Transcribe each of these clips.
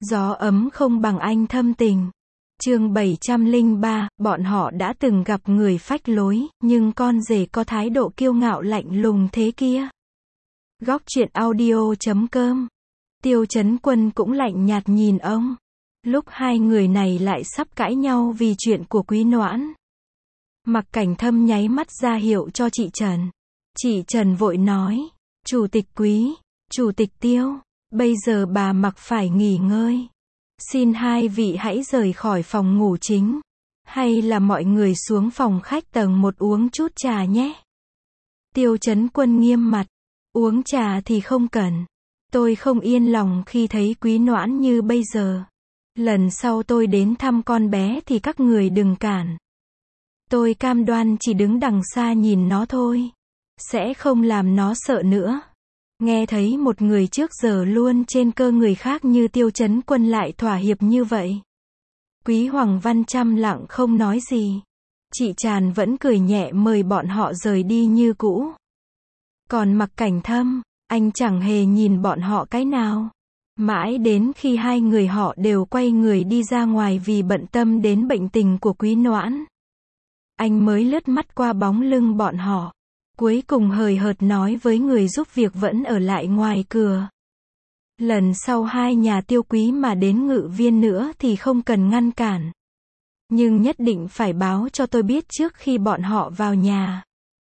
Gió ấm không bằng anh thâm tình. Chương 703, bọn họ đã từng gặp người phách lối, nhưng con rể có thái độ kiêu ngạo lạnh lùng thế kia. Góc truyện audio.com. Tiêu Chấn Quân cũng lạnh nhạt nhìn ông. Lúc hai người này lại sắp cãi nhau vì chuyện của Quý Noãn. Mặc Cảnh Thâm nháy mắt ra hiệu cho chị Trần. Chị Trần vội nói, Chủ tịch Quý, Chủ tịch Tiêu, bây giờ bà Mặc phải nghỉ ngơi. Xin hai vị hãy rời khỏi phòng ngủ chính. Hay là mọi người xuống phòng khách tầng 1 uống chút trà nhé. Tiêu Chấn Quân nghiêm mặt. Uống trà thì không cần. Tôi không yên lòng khi thấy Quý Noãn như bây giờ. Lần sau tôi đến thăm con bé thì các người đừng cản. Tôi cam đoan chỉ đứng đằng xa nhìn nó thôi. Sẽ không làm nó sợ nữa. Nghe thấy một người trước giờ luôn trên cơ người khác như Tiêu Chấn Quân lại thỏa hiệp như vậy. Quý Hoàng Văn câm lặng không nói gì. Chị Tràn vẫn cười nhẹ mời bọn họ rời đi như cũ. Còn Mặc Cảnh Thâm, anh chẳng hề nhìn bọn họ cái nào. Mãi đến khi hai người họ đều quay người đi ra ngoài vì bận tâm đến bệnh tình của Quý Noãn. Anh mới lướt mắt qua bóng lưng bọn họ. Cuối cùng hời hợt nói với người giúp việc vẫn ở lại ngoài cửa. Lần sau hai nhà Tiêu Quý mà đến Ngự Viên nữa thì không cần ngăn cản. Nhưng nhất định phải báo cho tôi biết trước khi bọn họ vào nhà.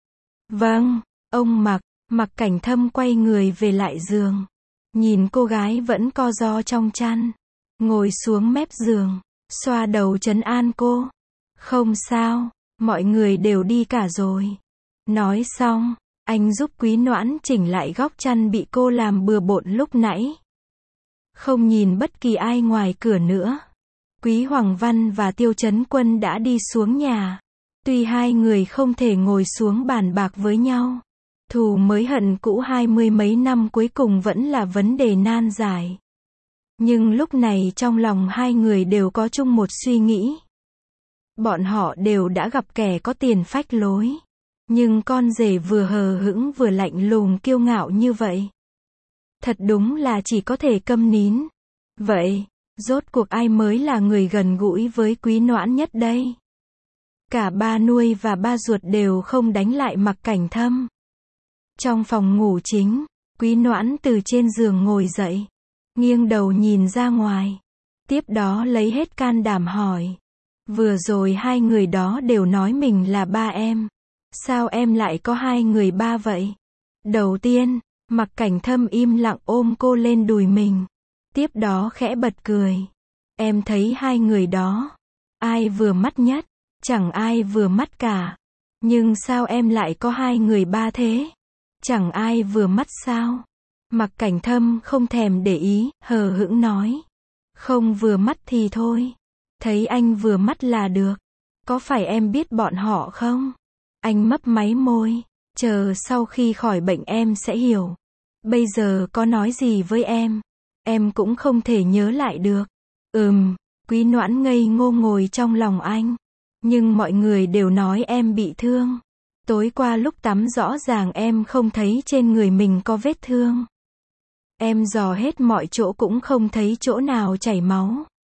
Vâng, ông Mặc Cảnh Thâm quay người về lại giường. Nhìn cô gái vẫn co ro trong chăn. Ngồi xuống mép giường, xoa đầu trấn an cô. Không sao, mọi người đều đi cả rồi. Nói xong, anh giúp Quý Noãn chỉnh lại góc chăn bị cô làm bừa bộn lúc nãy. Không nhìn bất kỳ ai ngoài cửa nữa. Quý Hoàng Văn và Tiêu Chấn Quân đã đi xuống nhà. Tuy hai người không thể ngồi xuống bàn bạc với nhau. Thù mới hận cũ 20 mấy năm cuối cùng vẫn là vấn đề nan giải. Nhưng lúc này trong lòng hai người đều có chung một suy nghĩ. Bọn họ đều đã gặp kẻ có tiền phách lối. Nhưng con rể vừa hờ hững vừa lạnh lùng kiêu ngạo như vậy. Thật đúng là chỉ có thể câm nín. Vậy, rốt cuộc ai mới là người gần gũi với Quý Noãn nhất đây? Cả ba nuôi và ba ruột đều không đánh lại Mặc Cảnh Thâm. Trong phòng ngủ chính, Quý Noãn từ trên giường ngồi dậy. Nghiêng đầu nhìn ra ngoài. Tiếp đó lấy hết can đảm hỏi. Vừa rồi hai người đó đều nói mình là ba em. Sao em lại có hai người ba vậy? Đầu tiên, Mặc Cảnh Thâm im lặng ôm cô lên đùi mình. Tiếp đó khẽ bật cười. Em thấy hai người đó. Ai vừa mắt nhất? Chẳng ai vừa mắt cả. Nhưng sao em lại có hai người ba thế? Chẳng ai vừa mắt sao? Mặc Cảnh Thâm không thèm để ý, hờ hững nói. Không vừa mắt thì thôi. Thấy anh vừa mắt là được. Có phải em biết bọn họ không? Anh mấp máy môi. Chờ sau khi khỏi bệnh em sẽ hiểu. Bây giờ có nói gì với em cũng không thể nhớ lại được. Quý Noãn ngây ngô ngồi trong lòng anh. Nhưng mọi người đều nói em bị thương. Tối qua lúc tắm rõ ràng em không thấy trên người mình có vết thương. Em dò hết mọi chỗ cũng không thấy chỗ nào chảy máu.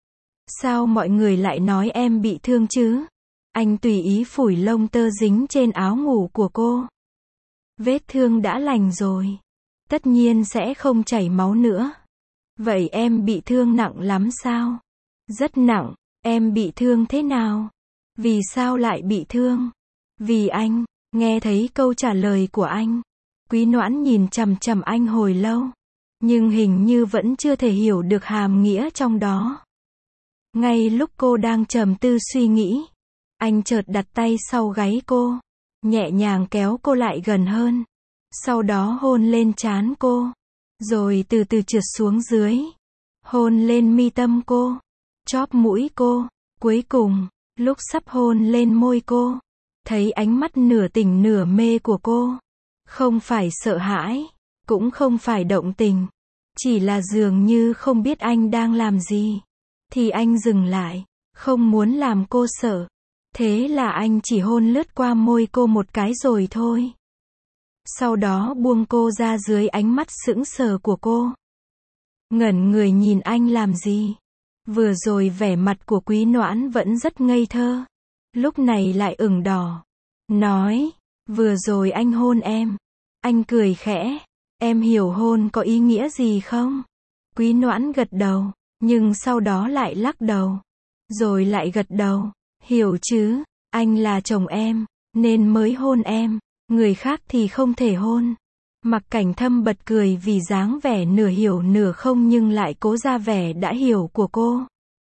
Sao mọi người lại nói em bị thương chứ? Anh tùy ý phủi lông tơ dính trên áo ngủ của cô. Vết thương đã lành rồi. Tất nhiên sẽ không chảy máu nữa. Vậy em bị thương nặng lắm sao? Rất nặng. Em bị thương thế nào? Vì sao lại bị thương? Vì anh. Nghe thấy câu trả lời của anh. Quý Noãn nhìn chằm chằm anh hồi lâu. Nhưng hình như vẫn chưa thể hiểu được hàm nghĩa trong đó. Ngay lúc cô đang trầm tư suy nghĩ. Anh chợt đặt tay sau gáy cô. Nhẹ nhàng kéo cô lại gần hơn. Sau đó hôn lên trán cô. Rồi từ từ trượt xuống dưới. Hôn lên mi tâm cô. Chóp mũi cô. Cuối cùng, lúc sắp hôn lên môi cô. Thấy ánh mắt nửa tỉnh nửa mê của cô. Không phải sợ hãi. Cũng không phải động tình. Chỉ là dường như không biết anh đang làm gì. Thì anh dừng lại. Không muốn làm cô sợ. Thế là anh chỉ hôn lướt qua môi cô một cái rồi thôi. Sau đó buông cô ra dưới ánh mắt sững sờ của cô. Ngẩn người nhìn anh làm gì? Vừa rồi vẻ mặt của Quý Noãn vẫn rất ngây thơ. Lúc này lại ửng đỏ. Nói, vừa rồi anh hôn em. Anh cười khẽ. Em hiểu hôn có ý nghĩa gì không? Quý Noãn gật đầu, nhưng sau đó lại lắc đầu. Rồi lại gật đầu. Hiểu chứ, anh là chồng em, nên mới hôn em. Người khác thì không thể hôn. Mặc Cảnh Thâm bật cười vì dáng vẻ nửa hiểu nửa không nhưng lại cố ra vẻ đã hiểu của cô.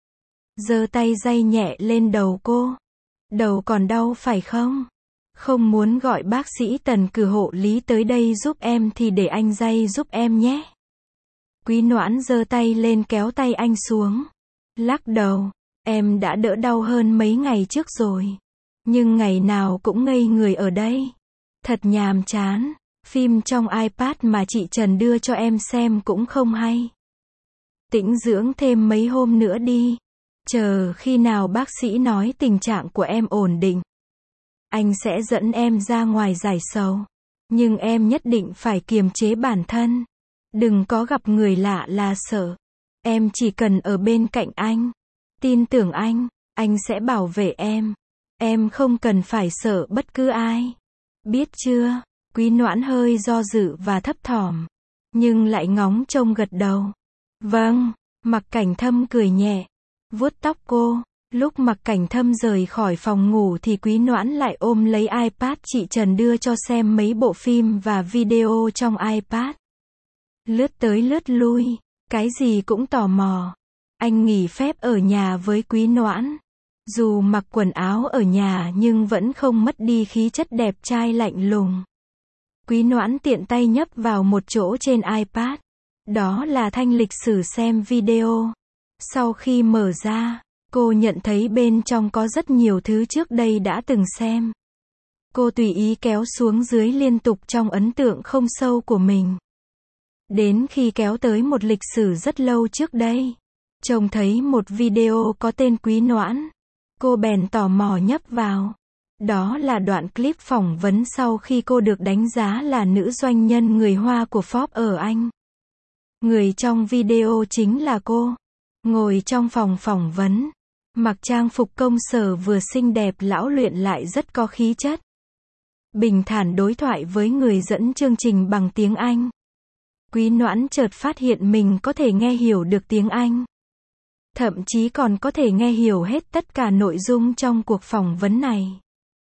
Giơ tay day nhẹ lên đầu cô. Đầu còn đau phải không? Không muốn gọi bác sĩ Tần cử hộ lý tới đây giúp em thì để anh day giúp em nhé. Quý Noãn giơ tay lên kéo tay anh xuống. Lắc đầu, em đã đỡ đau hơn mấy ngày trước rồi. Nhưng ngày nào cũng ngây người ở đây. Thật nhàm chán. Phim trong iPad mà chị Trần đưa cho em xem cũng không hay. Tĩnh dưỡng thêm mấy hôm nữa đi. Chờ khi nào bác sĩ nói tình trạng của em ổn định, anh sẽ dẫn em ra ngoài giải sầu. Nhưng em nhất định phải kiềm chế bản thân. Đừng có gặp người lạ là sợ. Em chỉ cần ở bên cạnh anh. Tin tưởng anh sẽ bảo vệ em. Em không cần phải sợ bất cứ ai. Biết chưa? Quý Noãn hơi do dự và thấp thỏm, nhưng lại ngóng trông gật đầu. Vâng, Mặc Cảnh Thâm cười nhẹ, vuốt tóc cô. Lúc Mặc Cảnh Thâm rời khỏi phòng ngủ thì Quý Noãn lại ôm lấy iPad chị Trần đưa cho xem mấy bộ phim và video trong iPad. Lướt tới lướt lui, cái gì cũng tò mò. Anh nghỉ phép ở nhà với Quý Noãn. Dù mặc quần áo ở nhà nhưng vẫn không mất đi khí chất đẹp trai lạnh lùng. Quý Noãn tiện tay nhấp vào một chỗ trên iPad. Đó là thanh lịch sử xem video. Sau khi mở ra, cô nhận thấy bên trong có rất nhiều thứ trước đây đã từng xem. Cô tùy ý kéo xuống dưới liên tục trong ấn tượng không sâu của mình. Đến khi kéo tới một lịch sử rất lâu trước đây, trông thấy một video có tên Quý Noãn. Cô bèn tò mò nhấp vào. Đó là đoạn clip phỏng vấn sau khi cô được đánh giá là nữ doanh nhân người Hoa của Forbes ở Anh. Người trong video chính là cô. Ngồi trong phòng phỏng vấn, mặc trang phục công sở vừa xinh đẹp lão luyện lại rất có khí chất. Bình thản đối thoại với người dẫn chương trình bằng tiếng Anh. Quý Noãn chợt phát hiện mình có thể nghe hiểu được tiếng Anh. Thậm chí còn có thể nghe hiểu hết tất cả nội dung trong cuộc phỏng vấn này.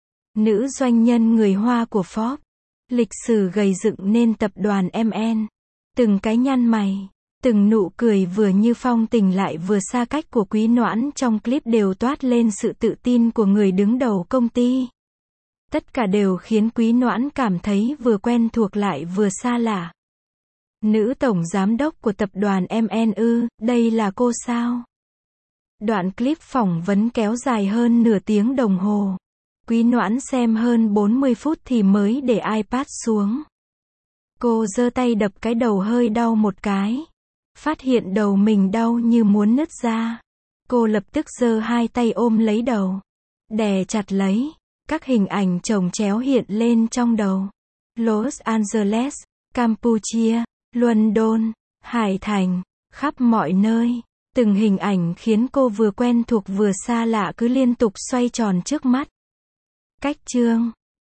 Nữ doanh nhân người Hoa của Forbes. Lịch sử gầy dựng nên tập đoàn MN. Từng cái nhăn mày, từng nụ cười vừa như phong tình lại vừa xa cách của Quý Noãn trong clip đều toát lên sự tự tin của người đứng đầu công ty. Tất cả đều khiến Quý Noãn cảm thấy vừa quen thuộc lại vừa xa lạ. Nữ tổng giám đốc của tập đoàn MN ư, đây là cô sao? Đoạn clip phỏng vấn kéo dài hơn nửa tiếng đồng hồ. Quý Noãn xem hơn 40 phút thì mới để iPad xuống. Cô giơ tay đập cái đầu hơi đau một cái. Phát hiện đầu mình đau như muốn nứt ra. Cô lập tức giơ hai tay ôm lấy đầu. Đè chặt lấy. Các hình ảnh chồng chéo hiện lên trong đầu. Los Angeles, Campuchia, London, Hải Thành, khắp mọi nơi. Từng hình ảnh khiến cô vừa quen thuộc vừa xa lạ cứ liên tục xoay tròn trước mắt. Cách chương